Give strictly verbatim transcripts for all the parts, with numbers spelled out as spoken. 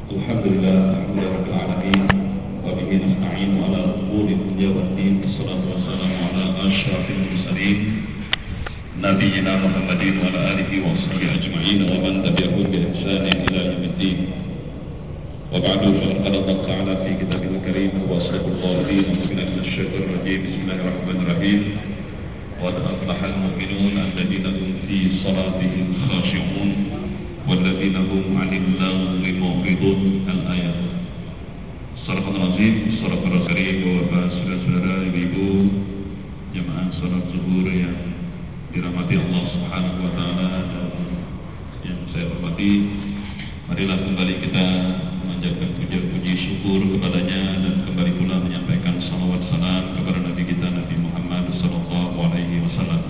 Alhamdulillah, alhamdulillahirabbil alamin, wa bihi nasta'in ala umuri dunya waddin. Wassalatu wassalamu ala asyrafil mursalin nabiyyina Muhammadin wa ala alihi wa sahbihi ajma'in wa man tabi'ahum bi ihsanin ila yaumiddin. Wa ba'du, fa qala Allah ta'ala fi kitabil karim wa asraful qawlin billahi minasyaitonir rajim. Bismillahirrahmanirrahim. Qad aflahal mu'minun alladziina hum fi salatihim khashi'un walladzina hum 'anil lagwi mu'ridun. Al-ayat. Shadaqallahul azim, shadaqallahul karim. Bapak, saudara-saudara, ibu-ibu, jemaah salat zuhur yang dirahmati Allah Subhanahu wa taala dan yang saya hormati, marilah kembali kita memanjatkan puja-puji syukur kepadanya dan kembali pula menyampaikan salawat salam kepada Nabi kita Nabi Muhammad sallallahu alaihi wasallam.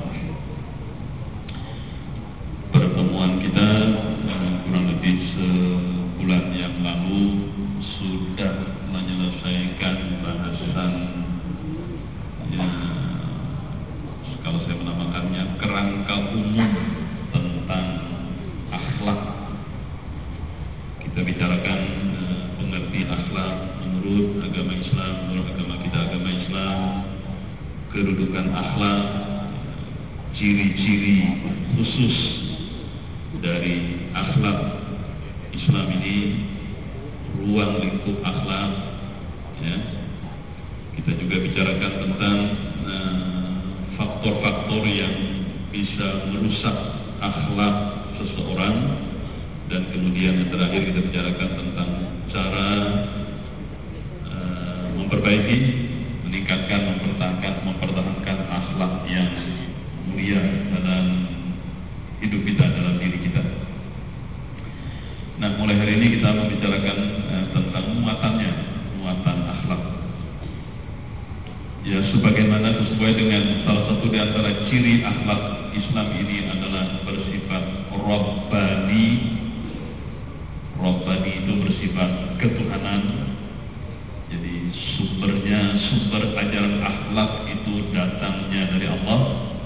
Pertemuan kita kurang lebih sebulan yang lalu sudah menyelesaikan bahasan, ya, kalau saya menamakannya kerangka umum tentang akhlak. Kita bicarakan uh, pengerti akhlak menurut agama Islam, menurut agama kita agama Islam, kedudukan akhlak, ciri-ciri khusus dari akhlak Islam ini, ruang lingkup akhlak, ya. Kita juga bicarakan tentang uh, faktor-faktor yang bisa merusak akhlak seseorang, dan kemudian yang terakhir kita bicarakan tentang cara uh, memperbaiki, meningkatkan, mempertahankan, mempertahankan akhlak yang mulia dalam hidup kita, dalam diri kita. Nah, mulai hari ini kita membicarakan uh, tentang muatannya, muatan akhlak. Ya, sebagaimana sesuai dengan salah satu di antara ciri akhlak Islam ini adalah bersifat Rabbani. Rabbani itu bersifat ketuhanan. Jadi sumbernya, sumber ajaran akhlak itu datangnya dari Allah.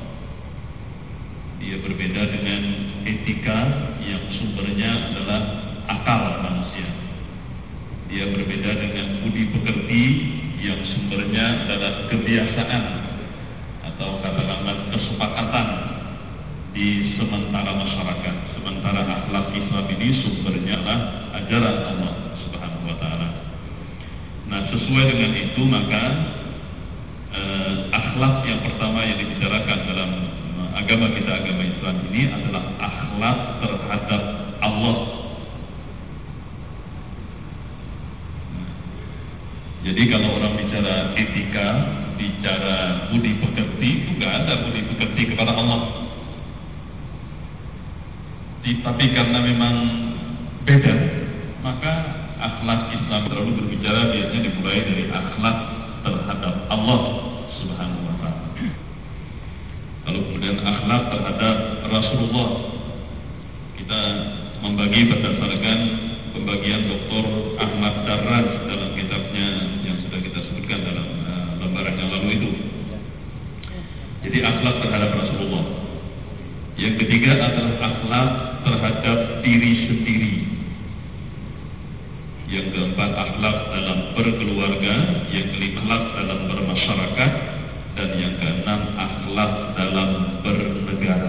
Dia berbeda dengan etika yang sumbernya adalah akal manusia. Dia berbeda dengan budi pekerti yang sumbernya adalah kebiasaan atau katakanlah kesepakatan di sementara masyarakat. Sementara akhlak Islam ini sumbernya adalah ajaran Allah Subhanahu wa taala. Nah, sesuai dengan itu maka eh, akhlak yang pertama yang dibicarakan dalam eh, agama kita, agama Islam ini adalah akhlak terhadap Allah. Jadi kalau orang bicara etika, bicara budi pekerti, itu nggak ada budi pekerti kepada Allah. Tapi karena memang beda, maka akhlak Islam terlalu berbicara biasanya dimulai dari akhlak terhadap Allah Subhanahu wa taala. Lalu kemudian akhlak terhadap Rasulullah. Kita membagi berdasarkan pembagian Doktor Ahmad Darras dalam kitabnya yang sudah kita sebutkan dalam uh, lembaran yang lalu itu. Jadi akhlak terhadap Rasulullah. Yang ketiga adalah akhlak terhadap diri sendiri. Yang keempat akhlak dalam berkeluarga. Yang kelima akhlak dalam bermasyarakat. Dan yang keenam akhlak dalam bernegara.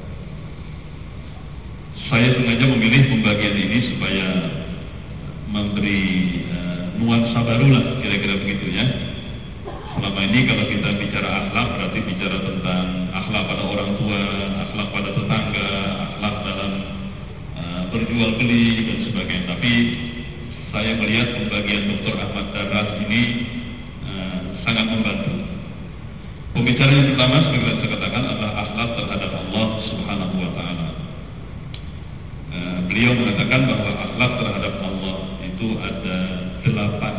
Saya sengaja memilih pembagian ini supaya memberi uh, nuansa baru lah, kira-kira begitu ya. Selama ini kalau kita bicara akhlak berarti bicara tentang akhlak pada orang tua, akhlak pada tetangga, akhlak dalam uh, berjual beli dan sebagainya. Tapi saya melihat pembagian Doktor Ahmad Darras ini uh, sangat membantu. Pembicaraan yang pertama seperti yang saya katakan adalah akhlak terhadap Allah Subhanahu wa taala. Uh, beliau mengatakan bahwa akhlak terhadap Allah itu ada delapan.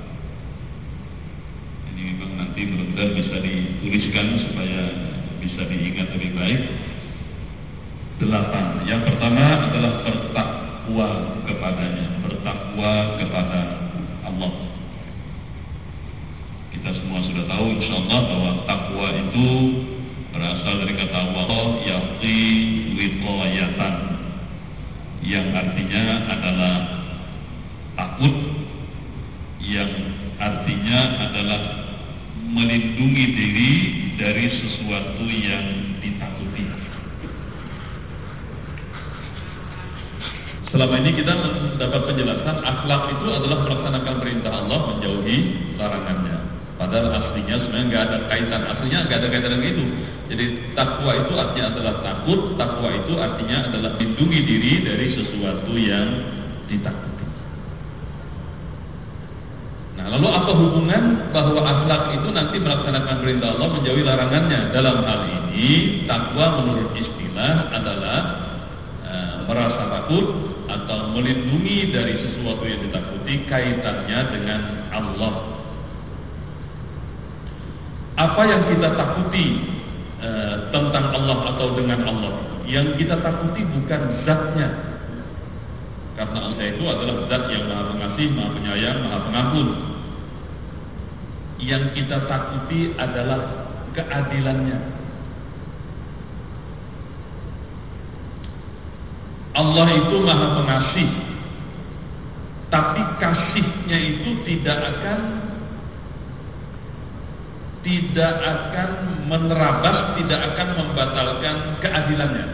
Ini memang nanti mudah-mudahan bisa dituliskan supaya bisa diingat lebih baik. Delapan. Yang pertama adalah bertakwa kepadanya, bertakwa kepada Allah. Kita semua sudah tahu insyaallah bahwa takwa itu berasal dari kata Allah yaqi wiqayatan, yang artinya adalah takut yang artinya adalah melindungi diri dari sesuatu yang ditakuti. Selama ini kita mendapat penjelasan akhlak itu adalah melaksanakan perintah Allah, menjauhi larangannya. Padahal aslinya sebenarnya nggak ada kaitan, aslinya nggak ada kaitan dengan itu. Jadi takwa itu artinya adalah takut, takwa itu artinya adalah melindungi diri dari sesuatu yang ditakuti. Nah, lalu apa hubungan bahwa akhlak itu nanti melaksanakan perintah Allah, menjauhi larangannya? Dalam hal ini, takwa menurut istilah adalah e, merasa takut atau melindungi dari sesuatu yang ditakuti, kaitannya dengan Allah. Apa yang kita takuti e, tentang Allah atau dengan Allah? Yang kita takuti bukan zatnya, karena Allah itu adalah zat yang maha pengasih, maha penyayang, maha pengampun. Yang kita takuti adalah keadilannya. Allah itu maha pengasih, tapi kasihnya itu tidak akan tidak akan menerabas, tidak akan membatalkan keadilannya.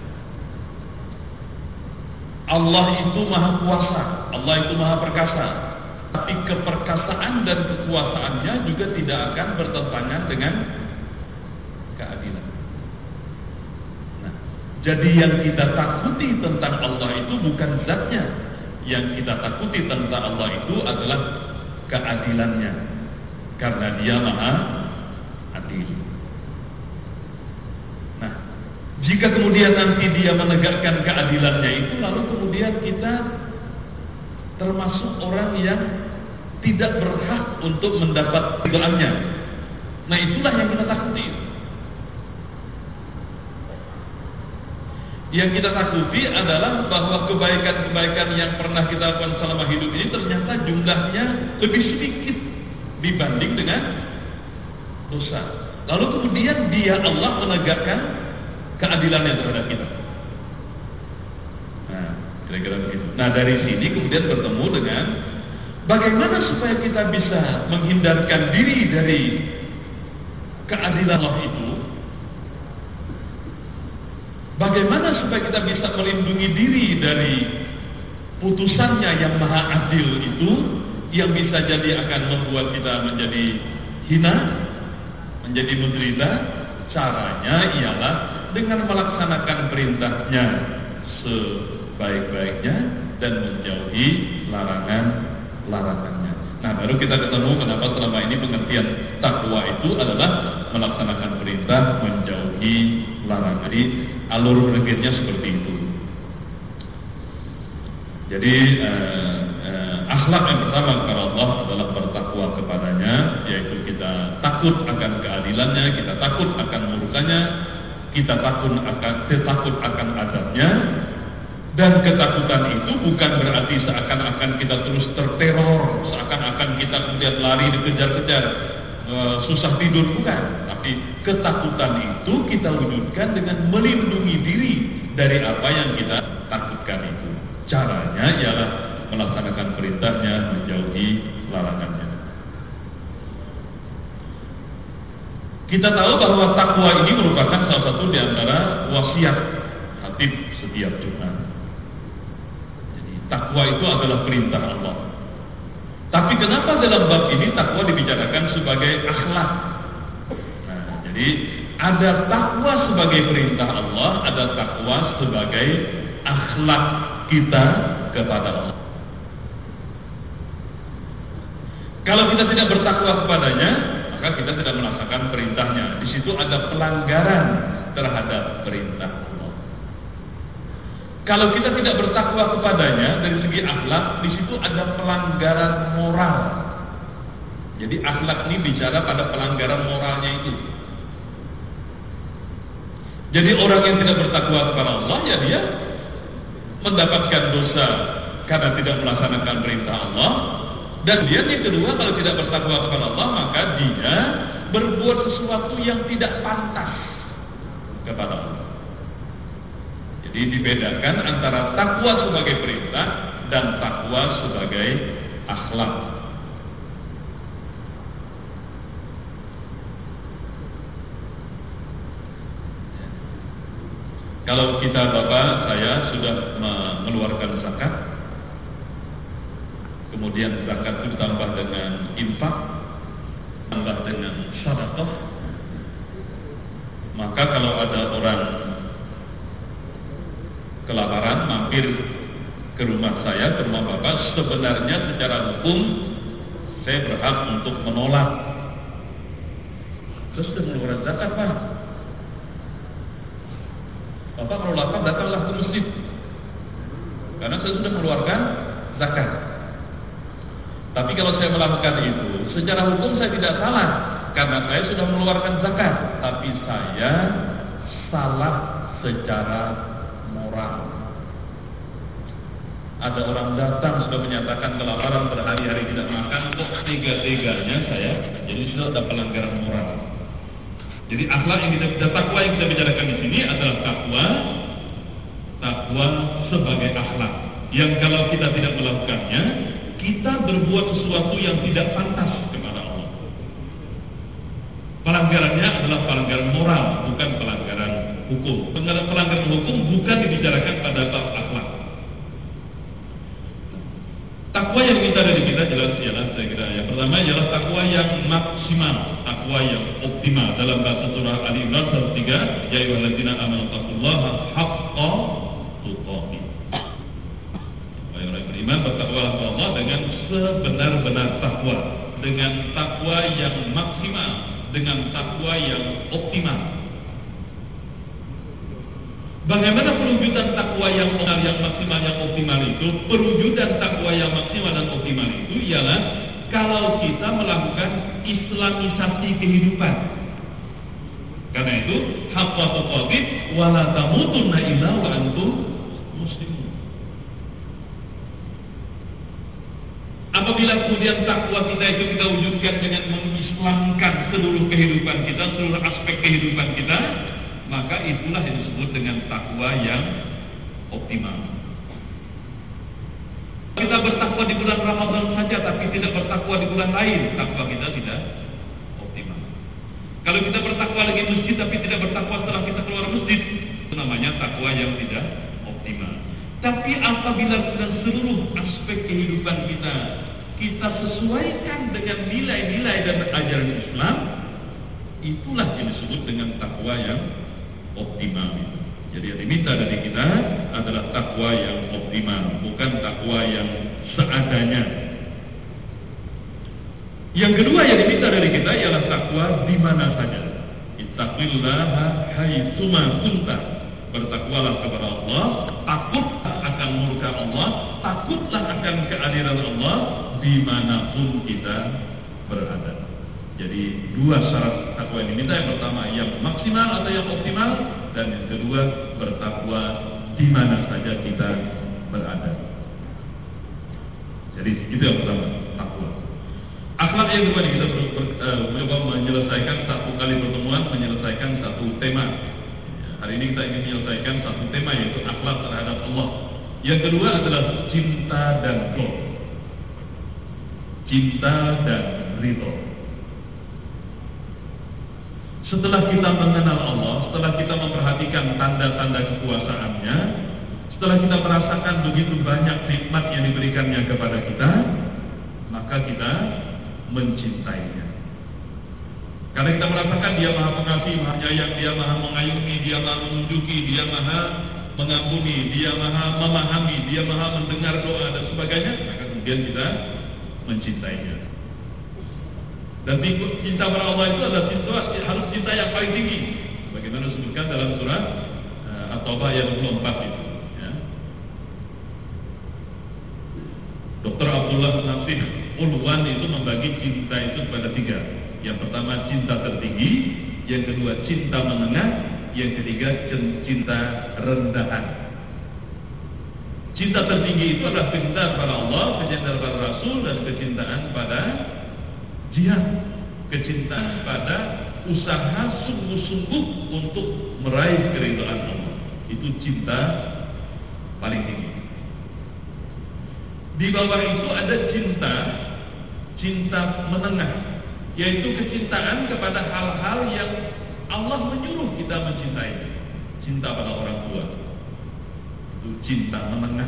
Allah itu maha kuasa, Allah itu maha perkasa, tapi keperkasaan dan kekuasaannya juga tidak akan bertentangan dengan keadilan. Nah, jadi yang kita takuti tentang Allah itu bukan zatnya, yang kita takuti tentang Allah itu adalah keadilannya, karena Dia maha adil. Nah, jika kemudian nanti Dia menegakkan keadilannya itu, lalu kemudian kita termasuk orang yang tidak berhak untuk mendapat ridhoannya. Nah, itulah yang kita takuti. Yang kita takuti adalah bahwa kebaikan-kebaikan yang pernah kita lakukan selama hidup ini ternyata jumlahnya lebih sedikit dibanding dengan dosa. Lalu kemudian Dia Allah menegakkan keadilannya terhadap kita. Nah, kira-kira begitu. Nah, dari sini kemudian bertemu dengan bagaimana supaya kita bisa menghindarkan diri dari keadilan Allah itu. Bagaimana supaya kita bisa melindungi diri dari putusannya yang maha adil itu, yang bisa jadi akan membuat kita menjadi hina, menjadi menderita. Caranya ialah dengan melaksanakan perintahnya sebaik-baiknya dan menjauhi larangan-larangannya. Nah, baru kita ketemu kenapa selama ini pengertian takwa itu adalah melaksanakan perintah, menjauhi larangan. Jadi alur legitnya seperti itu. Jadi eh, eh, akhlak yang pertama kepada Allah adalah bertakwa kepadanya, yaitu kita takut akan keadilannya, kita takut akan murkanya, kita takut akan takut akan azabnya. Dan ketakutan itu bukan berarti seakan-akan kita terus terteror, seakan-akan kita kemudian lari dikejar-kejar, e, susah tidur, bukan. Tapi ketakutan itu kita wujudkan dengan melindungi diri dari apa yang kita takutkan itu. Caranya ialah melaksanakan perintahnya, menjauhi larangannya. Kita tahu bahwa takwa ini merupakan salah satu di antara wasiat khatib setiap Jumat. Takwa itu adalah perintah Allah. Tapi kenapa dalam bab ini takwa dibicarakan sebagai akhlak? Nah, jadi ada takwa sebagai perintah Allah, ada takwa sebagai akhlak kita kepada Allah. Kalau kita tidak bertakwa kepadanya, maka kita tidak melaksanakan perintahnya. Di situ ada pelanggaran terhadap perintah Allah. Kalau kita tidak bertakwa kepadanya dari segi akhlak, di situ ada pelanggaran moral. Jadi akhlak ini bicara pada pelanggaran moralnya itu. Jadi orang yang tidak bertakwa kepada Allah, ya dia mendapatkan dosa karena tidak melaksanakan perintah Allah. Dan dia yang kedua, kalau tidak bertakwa kepada Allah, maka dia berbuat sesuatu yang tidak pantas kepada Allah. Jadi dibedakan antara takwa sebagai perintah dan takwa sebagai akhlak. Kalau kita Bapak, saya sudah mengeluarkan zakat, kemudian zakat itu ditambah dengan infak, tambah dengan sedekah, maka kalau ada orang kelaparan mampir ke rumah saya, ke rumah Bapak, sebenarnya secara hukum saya berhak untuk menolak. Terus sudah mengeluarkan zakat, Pak. Bapak kalau lapar datanglah ke masjid, karena saya sudah mengeluarkan zakat. Tapi kalau saya melakukan itu, secara hukum saya tidak salah, karena saya sudah mengeluarkan zakat. Tapi saya salah secara moral. Ada orang datang sudah menyatakan kelaparan berhari-hari tidak makan, kok tega-teganya saya, jadi sudah ada pelanggaran moral. Jadi akhlak yang kita, takwa yang kita bicarakan di sini adalah takwa, takwa sebagai akhlak. Yang kalau kita tidak melakukannya, kita berbuat sesuatu yang tidak pantas kepada Allah. Pelanggarannya adalah pelanggaran moral, bukan pelanggaran hukum. Pelanggaran, pelanggaran hukum bukan dibicarakan pada bab akhlak. Takwa yang kita dari kita jelas jelas saya kira. Yang pertama ialah takwa yang maksimal, takwa yang optimal. Dalam bahasa surah Ali Imran ayat tiga, ya ayyuhalladzina amanu taqullaha haqqa tuqatih. Wahai orang beriman, bertakwalah kepada Allah dengan sebenar-benar takwa, dengan takwa yang maksimal, dengan takwa yang optimal. Bagaimana perwujudan takwa yang benar, yang maksimal, yang optimal itu? Perwujudan takwa yang maksimal dan optimal itu ialah kalau kita melakukan islamisasi kehidupan. Karena itu, haqqa tuqatih wa la tamutunna illa wa antum muslimun. Apabila kemudian takwa kita itu kita wujudkan dengan mengislamkan seluruh kehidupan kita, seluruh aspek kehidupan kita, maka itulah yang disebut dengan takwa yang optimal. Kita bertakwa di bulan Ramadan saja, tapi tidak bertakwa di bulan lain, takwa kita tidak optimal. Kalau kita bertakwa lagi masjid, tapi tidak bertakwa setelah kita keluar masjid, itu namanya takwa yang tidak optimal. Tapi apabila dengan seluruh aspek kehidupan kita, kita sesuaikan dengan nilai-nilai dan ajaran Islam, itulah yang disebut dengan takwa yang optimal. Jadi yang diminta dari kita adalah takwa yang optimal, bukan takwa yang seadanya. Yang kedua yang diminta dari kita ialah takwa di mana saja. Ittaqillaha haitsuma kunta. Bertakwalah kepada Allah, takutlah akan murka Allah, takutlah akan keadilan Allah dimanapun kita berada. Jadi dua syarat takwa yang diminta, yang pertama yang maksimal atau yang optimal, dan yang kedua bertakwa di mana saja kita berada. Jadi itu yang pertama, takwa. Akhlak yang kedua kita mencoba uh, menyelesaikan satu kali pertemuan, menyelesaikan satu tema. Hari ini kita ingin menyelesaikan satu tema, yaitu akhlak terhadap Allah. Yang kedua adalah cinta dan ridho. Cinta dan ridho. Setelah kita mengenal Allah, setelah kita memperhatikan tanda-tanda kekuasaannya, setelah kita merasakan begitu banyak nikmat yang diberikannya kepada kita, maka kita mencintainya. Karena kita merasakan Dia Maha Pengasih, Maha Penyayang, Dia Maha Mengayomi, Dia Maha Menunjuki, Dia Maha Mengampuni, Dia Maha Memahami, Dia Maha Mendengar doa dan sebagainya, maka kemudian kita mencintainya. Dan cinta pada Allah itu adalah cinta, harus cinta yang paling tinggi, bagaimana disebutkan dalam surat uh, At-Taubah ayat dua puluh empat itu. Ya. Doktor Abdullah Nasih Ulwan itu membagi cinta itu kepada tiga. Yang pertama cinta tertinggi, yang kedua cinta menengah, yang ketiga cinta rendahan. Cinta tertinggi itu adalah kecintaan pada Allah, kecintaan pada Rasul, dan kecintaan pada jihad, kecintaan pada usaha sungguh-sungguh untuk meraih keridhaan Allah. Itu cinta paling tinggi. Di bawah itu ada cinta, cinta menengah, yaitu kecintaan kepada hal-hal yang Allah menyuruh kita mencintai. Cinta pada orang tua, itu cinta menengah.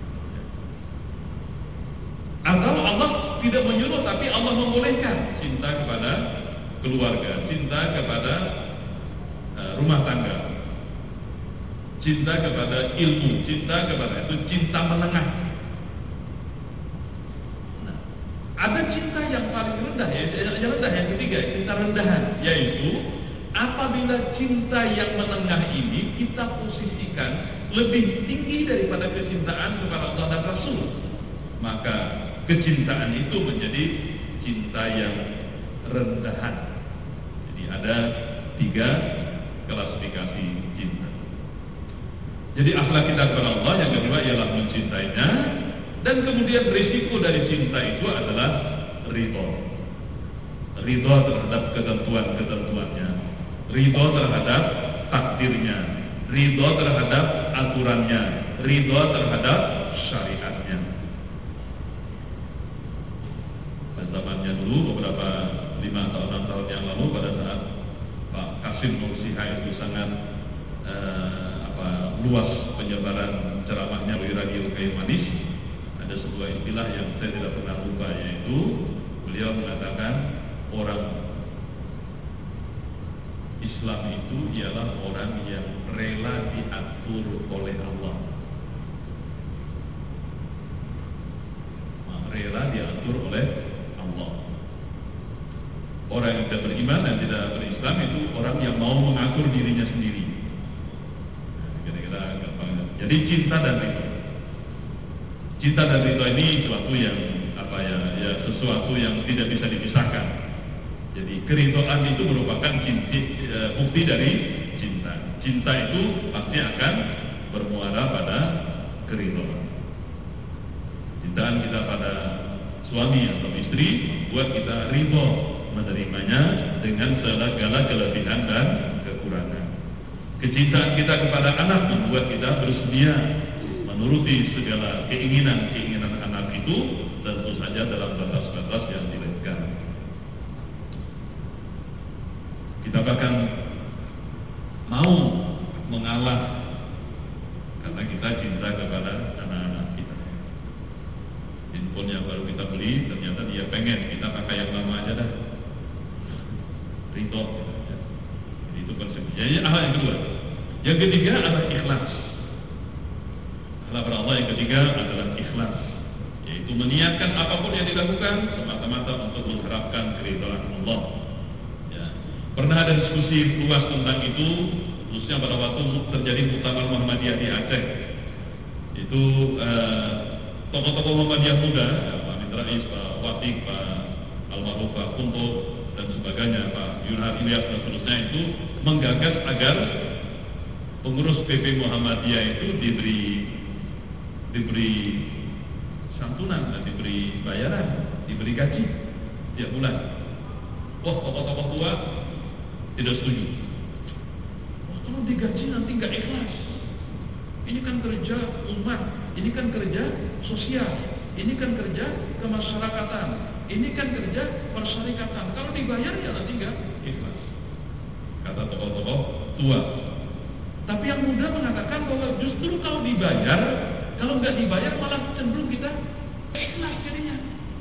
Atau Allah tidak menyuruh tapi Allah membolehkan, cinta kepada keluarga, cinta kepada uh, rumah tangga, cinta kepada ilmu, cinta kepada itu cinta menengah. Nah, ada cinta yang paling rendah, ya, yang rendah yang ketiga, cinta rendahan, yaitu apabila cinta yang menengah ini kita posisikan lebih tinggi daripada kecintaan kepada Allah dan Rasul, maka kecintaan itu menjadi cinta yang rendahan. Jadi ada tiga klasifikasi cinta. Jadi akhlak kita kepada Allah yang kedua ialah mencintainya, dan kemudian risiko dari cinta itu adalah ridho. Ridho terhadap ketentuan-ketentuannya, ridho terhadap takdirnya, ridho terhadap aturannya, ridho terhadap syariatnya. Zamannya dulu beberapa lima atau enam tahun yang lalu, pada saat Pak Kasim Nursiha itu sangat eh, apa, luas penyebaran ceramahnya di Radio Kayu Manis, ada sebuah istilah yang saya tidak pernah lupa, yaitu beliau mengatakan orang Islam itu ialah orang yang rela diatur oleh Allah. Rela diatur oleh Allah. Orang yang tidak beriman dan tidak berislam itu orang yang mau mengatur dirinya sendiri. Kira-kira gampang. Jadi cinta dan ridho. Cinta dan ridho ini sesuatu yang apa ya, ya sesuatu yang tidak bisa dipisahkan. Jadi keridhaan itu merupakan cinti, e, bukti dari cinta. Cinta itu pasti akan bermuara pada keridhaan. Cintaan kita pada suami atau istri membuat kita ridho menerimanya dengan segala kelebihan dan kekurangan. Kecintaan kita kepada anak membuat kita bersedia menuruti segala keinginan-keinginan anak itu, tentu saja dalam batas-batas yang diletkan. Kita bahkan mau mengalah karena kita cinta kepada anak-anak kita. Handphone yang baru kita beli, ternyata dia pengen kita pakai yang lama aja dah. Ridho. Jadi itu konsepnya. Jadi hal yang kedua. Yang ketiga adalah ikhlas. Hal Allah yang ketiga adalah ikhlas, yaitu meniatkan apapun yang dilakukan semata-mata untuk mengharapkan keridhaan Allah. Ya. Pernah ada diskusi luas tentang itu, khususnya pada waktu terjadi Muktamar Muhammadiyah di Aceh. Itu eh, tokoh-tokoh Muhammadiyah muda, Pak Amin Rais, Pak Watik, Pak Almarhum Pak Kunto, dan sebagainya, Pak Yunhar Ilyas dan seterusnya itu menggagas agar pengurus P P Muhammadiyah itu diberi diberi santunan dan diberi bayaran, diberi gaji tiap bulan. Wah, tokoh-tokoh tua tidak setuju. Wah, kalau digaji nanti nggak ikhlas. Ini kan kerja umat, ini kan kerja sosial, ini kan kerja kemasyarakatan, ini kan kerja persyarikatan. Kalau dibayar ya nanti nggak ikhlas, kata tokoh-tokoh tua. Tapi yang muda mengatakan bahwa justru kalau dibayar, kalau nggak dibayar malah cenderung kita ikhlas jadinya.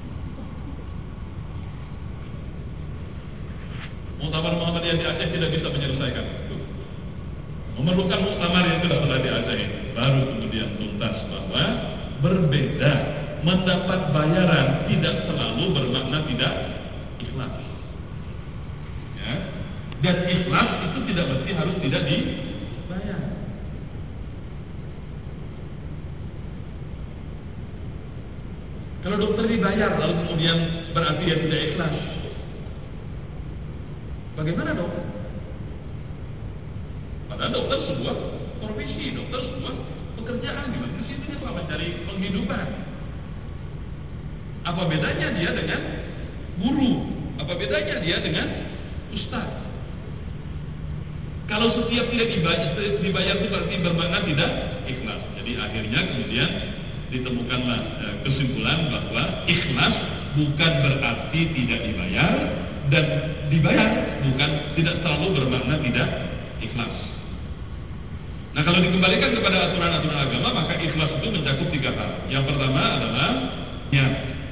Muktamar Muhammadiyah di Aceh tidak bisa menyelesaikan itu. Memerlukan muktamar yang sudah pernah di Aceh itu, baru kemudian tuntas bahwa berbeda, mendapat bayaran tidak selalu bermakna tidak ikhlas. Ya. Dan ikhlas itu tidak mesti harus tidak dibayar. Kalau dokter dibayar lalu kemudian berarti dia tidak ikhlas, bagaimana dok? Padahal dokter sebuah profesi, dokter sebuah pekerjaan, di mana situ dia telah mencari penghidupan. Apa bedanya dia dengan guru? Apa bedanya dia dengan ustaz? Kalau setiap tidak dibayar, dibayar itu berarti bermakna tidak ikhlas. Jadi akhirnya kemudian ditemukanlah eh, kesimpulan bahwa ikhlas bukan berarti tidak dibayar, dan dibayar bukan tidak selalu bermakna tidak ikhlas. Nah, kalau dikembalikan kepada aturan-aturan agama, maka ikhlas itu mencakup tiga hal. Yang pertama adalah niat,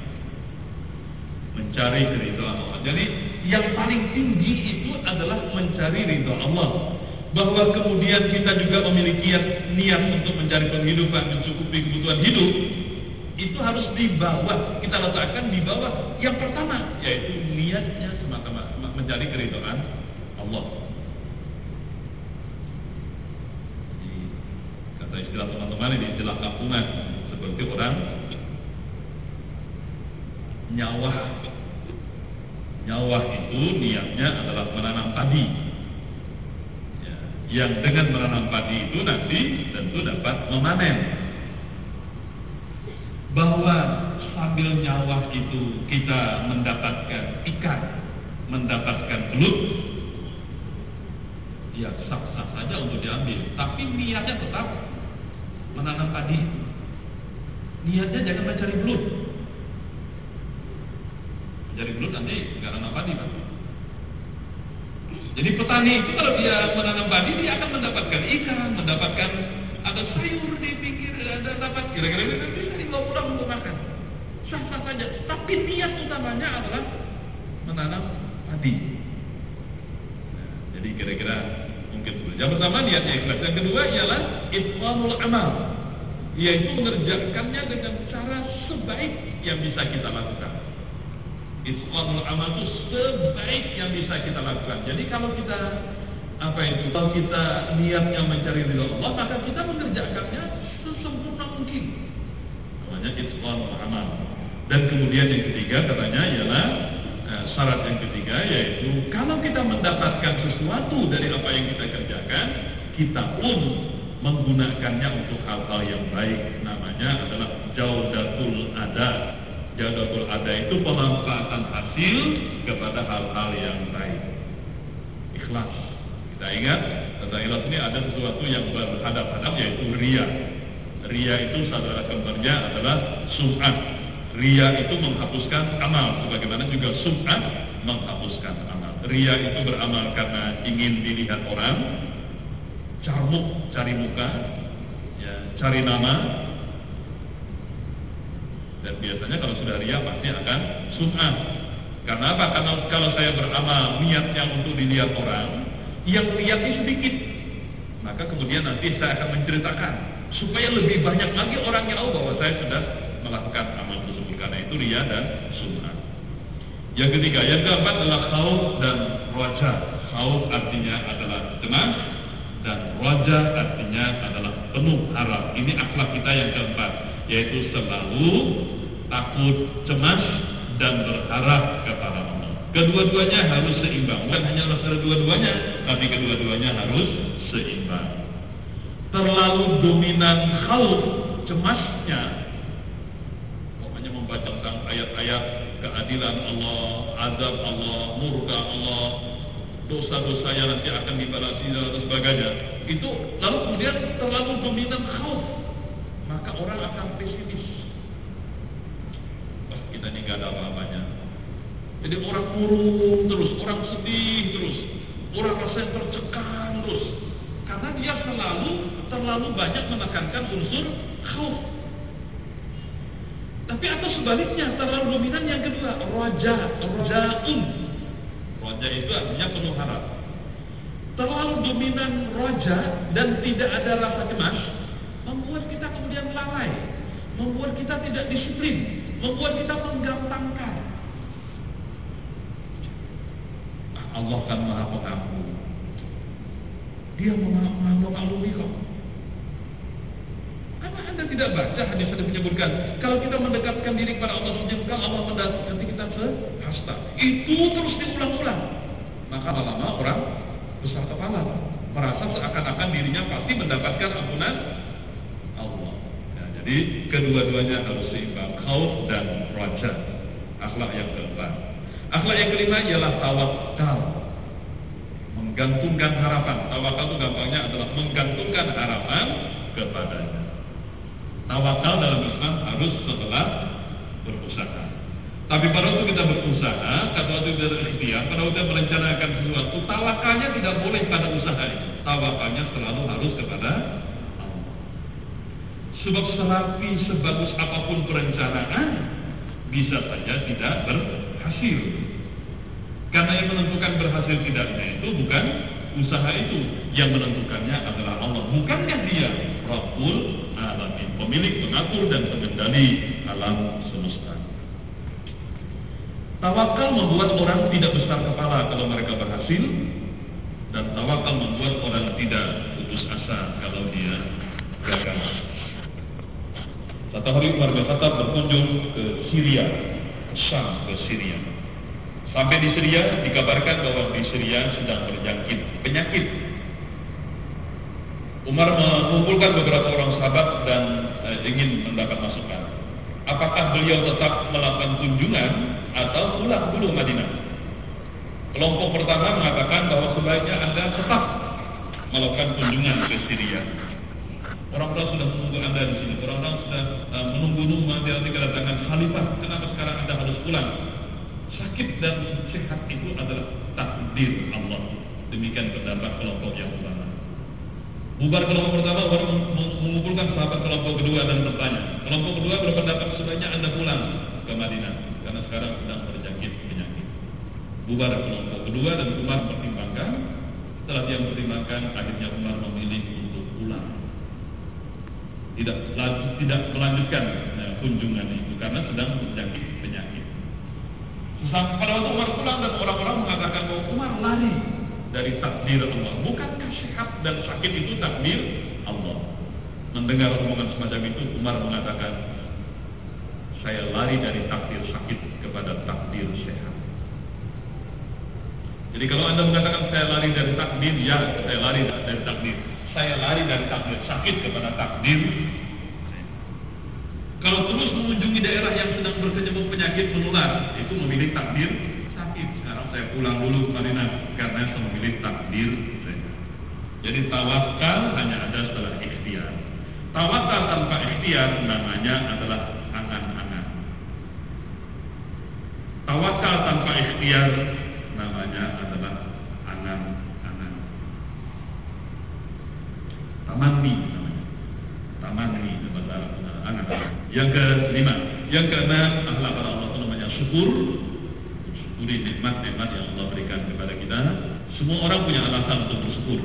mencari keridhaan Allah. Jadi yang paling tinggi itu adalah mencari ridha Allah. Bahwa kemudian kita juga memiliki niat untuk mencari penghidupan, mencukupi kebutuhan hidup, itu harus di bawah, kita letakkan di bawah yang pertama, yaitu niatnya semata-mata mencari keridhaan Allah. Jadi, kata istilah teman-teman ini, istilah kampungan, seperti orang nyawah. Nyawah itu niatnya adalah menanam padi, ya, yang dengan menanam padi itu nanti tentu dapat memanen. Bahwa sambil nyawah itu kita mendapatkan ikan, mendapatkan belut, ya sah-sah saja untuk diambil. Tapi niatnya tetap menanam padi. Niatnya jangan mencari belut. Mencari belut nanti nggak nanam padi, Pak. Jadi petani itu kalau dia menanam padi, dia akan mendapatkan ikan, mendapatkan ada sayur di pinggir, ada dapat kira-kira ini nanti bisa dibawa pulang untuk makan. Sah-sah saja. Tapi niat utamanya adalah menanam padi. Nah, jadi kira-kira mungkin dulu. Yang pertama niatnya ikhlas. Yang kedua ialah itqanul amal, yaitu mengerjakannya dengan cara sebaik yang bisa kita lakukan. Itqanul amal itu sebaik yang bisa kita lakukan. Jadi kalau kita apa itu? Kalau kita niatnya mencari ridha Allah, maka kita mengerjakannya sesempurna mungkin. Namanya itqanul amal. Dan kemudian yang ketiga katanya ialah eh, syarat yang ketiga, yaitu kalau kita mendapatkan sesuatu dari apa yang kita kerjakan, kita pun menggunakannya untuk hal-hal yang baik. Namanya adalah jaudatul ada. Jaudatul ada itu pemanfaatan hasil kepada hal-hal yang baik. Ikhlas. Kita ingat, tentang ikhlas ini ada sesuatu yang berhadap-hadap, yaitu ria. Ria itu saudara kembarnya adalah sum'at. Ria itu menghapuskan amal, sebagaimana juga sum'at menghapuskan amal. Ria itu beramal karena ingin dilihat orang, carmuk, cari muka, ya, cari nama, dan biasanya kalau sudah ria pasti akan sum'at. Karena apa? Karena kalau saya beramal niatnya untuk dilihat orang, yang lihatnya sedikit, maka kemudian nanti saya akan menceritakan supaya lebih banyak lagi orang yang tahu bahwa saya sudah melakukan amal tersebut. Karena itu ria dan sum'at. Yang ketiga, yang keempat adalah khauf dan roja. Khauf artinya adalah cemas, dan roja artinya adalah penuh harap. Ini akhlak kita yang keempat, yaitu selalu takut, cemas, dan berharap kepada Allah. Kedua-duanya harus seimbang. Bukan hanya masalah dua-duanya, tapi kedua-duanya harus seimbang. Terlalu dominan khauf, cemasnya, pokoknya membaca tentang ayat-ayat keadilan Allah, azab Allah, murka Allah, dosa-dosa yang nanti akan dibalasi dan sebagainya. Itu lalu kemudian terlalu dominan khauf, maka orang akan pesimis. Wah, kita ini gak ada apa-apanya. Jadi orang murung terus, orang sedih terus, orang rasanya tercekam terus, karena dia selalu terlalu banyak menekankan unsur khauf. Tapi atau sebaliknya, terlalu dominan yang kedua, roja, rojaun. Roja itu artinya penuh harap. Terlalu dominan roja dan tidak ada rasa cemas, membuat kita kemudian lalai, membuat kita tidak disiplin, membuat kita menggampangkan. Allah kan maha pengampun. Dia maha mengampuni kok. Apa Anda tidak baca hadis yang menyebutkan kalau kita mendekatkan diri kepada Allah sejengkal, Allah mendekati kita sehasta. Itu terus diulang-ulang. Maka lama-lama orang besar kepala, merasa seakan-akan dirinya pasti mendapatkan ampunan Allah. Ya, jadi kedua-duanya harus seimbang, khauf dan raja. Akhlak yang keempat. Akhlak yang kelima ialah tawakal, menggantungkan harapan. Tawakal itu gampangnya adalah menggantungkan harapan kepadanya. Tawakal dalam Islam harus setelah berusaha. Tapi pada waktu kita berusaha, pada waktu kita berikhtiar, pada waktu kita merencanakan sesuatu, tawakalnya tidak boleh pada usaha itu. Tawakalnya selalu harus kepada Allah. Sebab serapi sebagus apapun perencanaan, bisa saja tidak berhasil. Karena yang menentukan berhasil tidaknya itu bukan usaha itu, yang menentukannya adalah Allah. Bukankah Dia Rabbul Alamin, pemilik, pengatur dan pengendali alam semesta. Tawakal membuat orang tidak besar kepala kalau mereka berhasil, dan tawakal membuat orang tidak putus asa kalau dia gagal. Satu hari Umar bin Khattab berkunjung ke Syria, ke Syam, ke Syria. Sampai di Syria, dikabarkan bahwa di Syria sedang berjangkit penyakit. Umar mengumpulkan beberapa orang sahabat dan eh, ingin mendapat masukan. Apakah beliau tetap melakukan kunjungan atau pulang dulu Madinah? Kelompok pertama mengatakan bahwa sebaiknya Anda tetap melakukan kunjungan ke Syria. Orang-orang sudah menunggu Anda di sini. Orang-orang sudah uh, menunggu-nunggu nanti kedatangan khalifah. Kenapa sekarang Anda harus pulang? Sakit dan sehat itu adalah takdir Allah. Demikian pendapat kelompok yang pertama. Bubar kelompok pertama baru mengumpulkan sahabat kelompok kedua dan bertanya. Kelompok kedua berpendapat sebaiknya Anda pulang ke Madinah karena sekarang sedang terjangkit penyakit. Bubar kelompok kedua dan Umar pertimbangkan. Setelah dia mempertimbangkan, akhirnya Umar memilih untuk pulang. Tidak tidak melanjutkan nah, kunjungan itu karena sedang terjangkit penyakit. Sampai pada waktu Umar pulang dan orang-orang mengatakan bahwa Umar lari dari takdir Allah. Bukankah sehat dan sakit itu takdir Allah? Mendengar omongan semacam itu, Umar mengatakan, saya lari dari takdir sakit kepada takdir sehat. Jadi kalau Anda mengatakan saya lari dari takdir, ya saya lari dari takdir. Saya lari dari takdir sakit kepada takdir. Kalau terus mengunjungi daerah yang sedang berkecamuk penyakit menular, itu memilih takdir sakit. Sekarang saya pulang dulu ke Madinah karena saya memilih takdir. Jadi tawakal hanya ada setelah ikhtiar. Tawakal tanpa ikhtiar namanya adalah angan-angan. Tawakal tanpa ikhtiar namanya adalah angan-angan. Tamanni namanya. Tamanni dalam bahasa angan-angan. Yang kelima, yang keenam akhlak pada Allah itu namanya syukur. Syukuri nikmat-nikmat yang Allah berikan kepada kita. Semua orang punya alasan untuk bersyukur.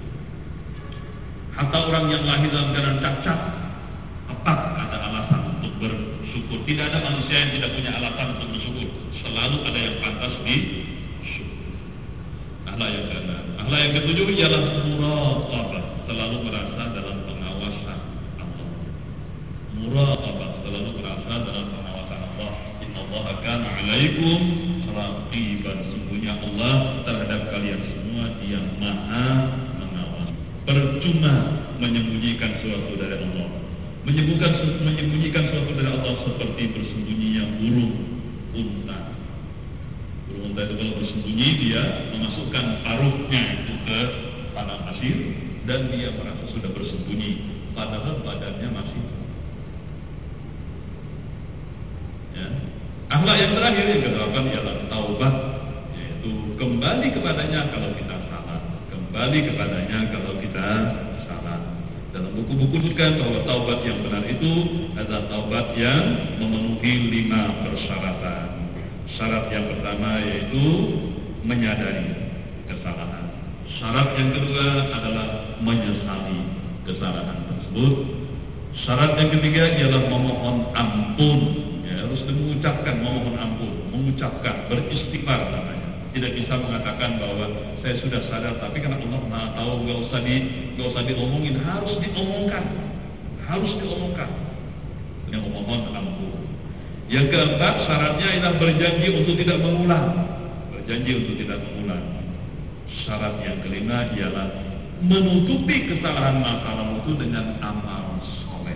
Hatta orang yang lahir dalam keadaan cacat, tetap ada alasan untuk bersyukur. Tidak ada manusia yang tidak punya alasan untuk bersyukur. Selalu ada yang pantas disyukur. Akhlak yang keenam. Akhlak yang ketujuh ialah muraqabah, selalu merasa dalam pengawasan Allah. Muraqabah, selalu merasa dalam pengawasan Allah. Innallaha kana 'alaikum raqiban. Sungguhnya Allah terhadap kalian semua Dia Maha mengawasi. Percuma menyembunyikan sesuatu dari Allah. Menyembunyikan menyembunyikan sesuatu dari Allah seperti bersembunyinya burung unta. Burung unta itu kalau bersembunyi dia memasukkan paruhnya itu ke tanah pasir dan dia merasa sudah bersembunyi, padahal badannya masih. Ya. Akhlak yang terakhir yang kedelapan ialah taubat, yaitu kembali kepadanya kalau kita salah, kembali kepadanya kalau kita salah. Dalam buku-buku disebutkan bahwa taubat yang benar itu adalah taubat yang memenuhi lima persyaratan. Syarat yang pertama yaitu menyadari kesalahan. Syarat yang kedua adalah menyesali kesalahan tersebut. Syarat yang ketiga ialah memohon ampun. Ya, harus mengucapkan memohon ampun, mengucapkan beristighfar namanya. Tidak bisa mengatakan bahwa saya sudah sadar, tapi karena Allah Maha tahu, nggak usah di, nggak usah diomongin, harus diomongkan, harus diomongkan. Yang memohon ampun. Yang keempat syaratnya adalah berjanji untuk tidak mengulang, berjanji untuk tidak mengulang. Syarat yang kelima ialah menutupi kesalahan masa lalu itu dengan amal soleh.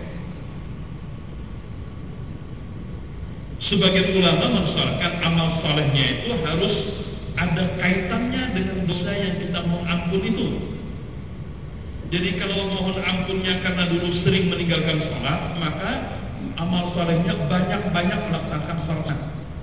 Sebagian ulama mensyaratkan amal solehnya itu harus ada kaitannya dengan dosa yang kita mau ampun itu. Jadi kalau mohon ampunnya karena dulu sering meninggalkan sholat, maka amal solehnya banyak-banyak melaksanakan sholat.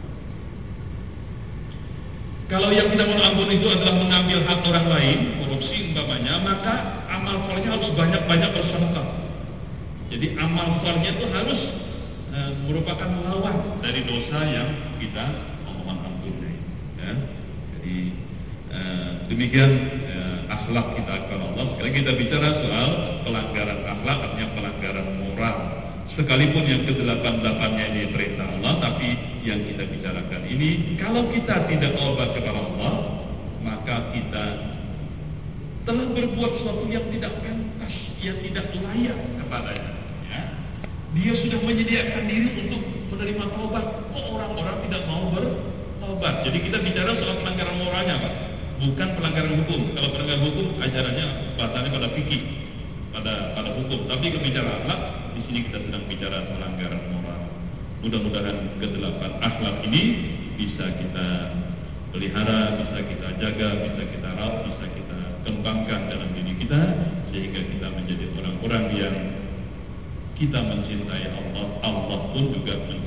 Kalau yang kita mohon ampun itu adalah mengambil hak orang lain, korupsi umpamanya, maka amal solehnya harus banyak-banyak bersedekah. Jadi amal solehnya itu harus e, merupakan lawan dari dosa yang kita mohon ampunnya. Ya. Jadi e, demikian e, akhlak kita kepada Allah. Sekarang kita bicara soal pelanggaran akhlak, artinya pelanggaran moral. Sekalipun yang kedelapan delapannya ini perintah Allah, tapi yang kita bicarakan ini, kalau kita tidak taubat kepada Allah, maka kita telah berbuat sesuatu yang tidak pantas, yang tidak layak kepadanya. Ya. Dia sudah menyediakan diri untuk menerima taubat. Kok orang-orang tidak mau bertaubat? Jadi kita bicara soal pelanggaran moralnya, Pak. Bukan pelanggaran hukum. Kalau pelanggaran hukum ajarannya bahasanya pada fikih, pada pada hukum. Tapi kebicaraan akhlak, di sini kita sedang bicara pelanggaran moral. Mudah-mudahan kedelapan akhlak ini bisa kita pelihara, bisa kita jaga, bisa kita rawat, bisa kita kembangkan dalam diri kita, sehingga kita menjadi orang-orang yang kita mencintai Allah, Allah pun juga mencintai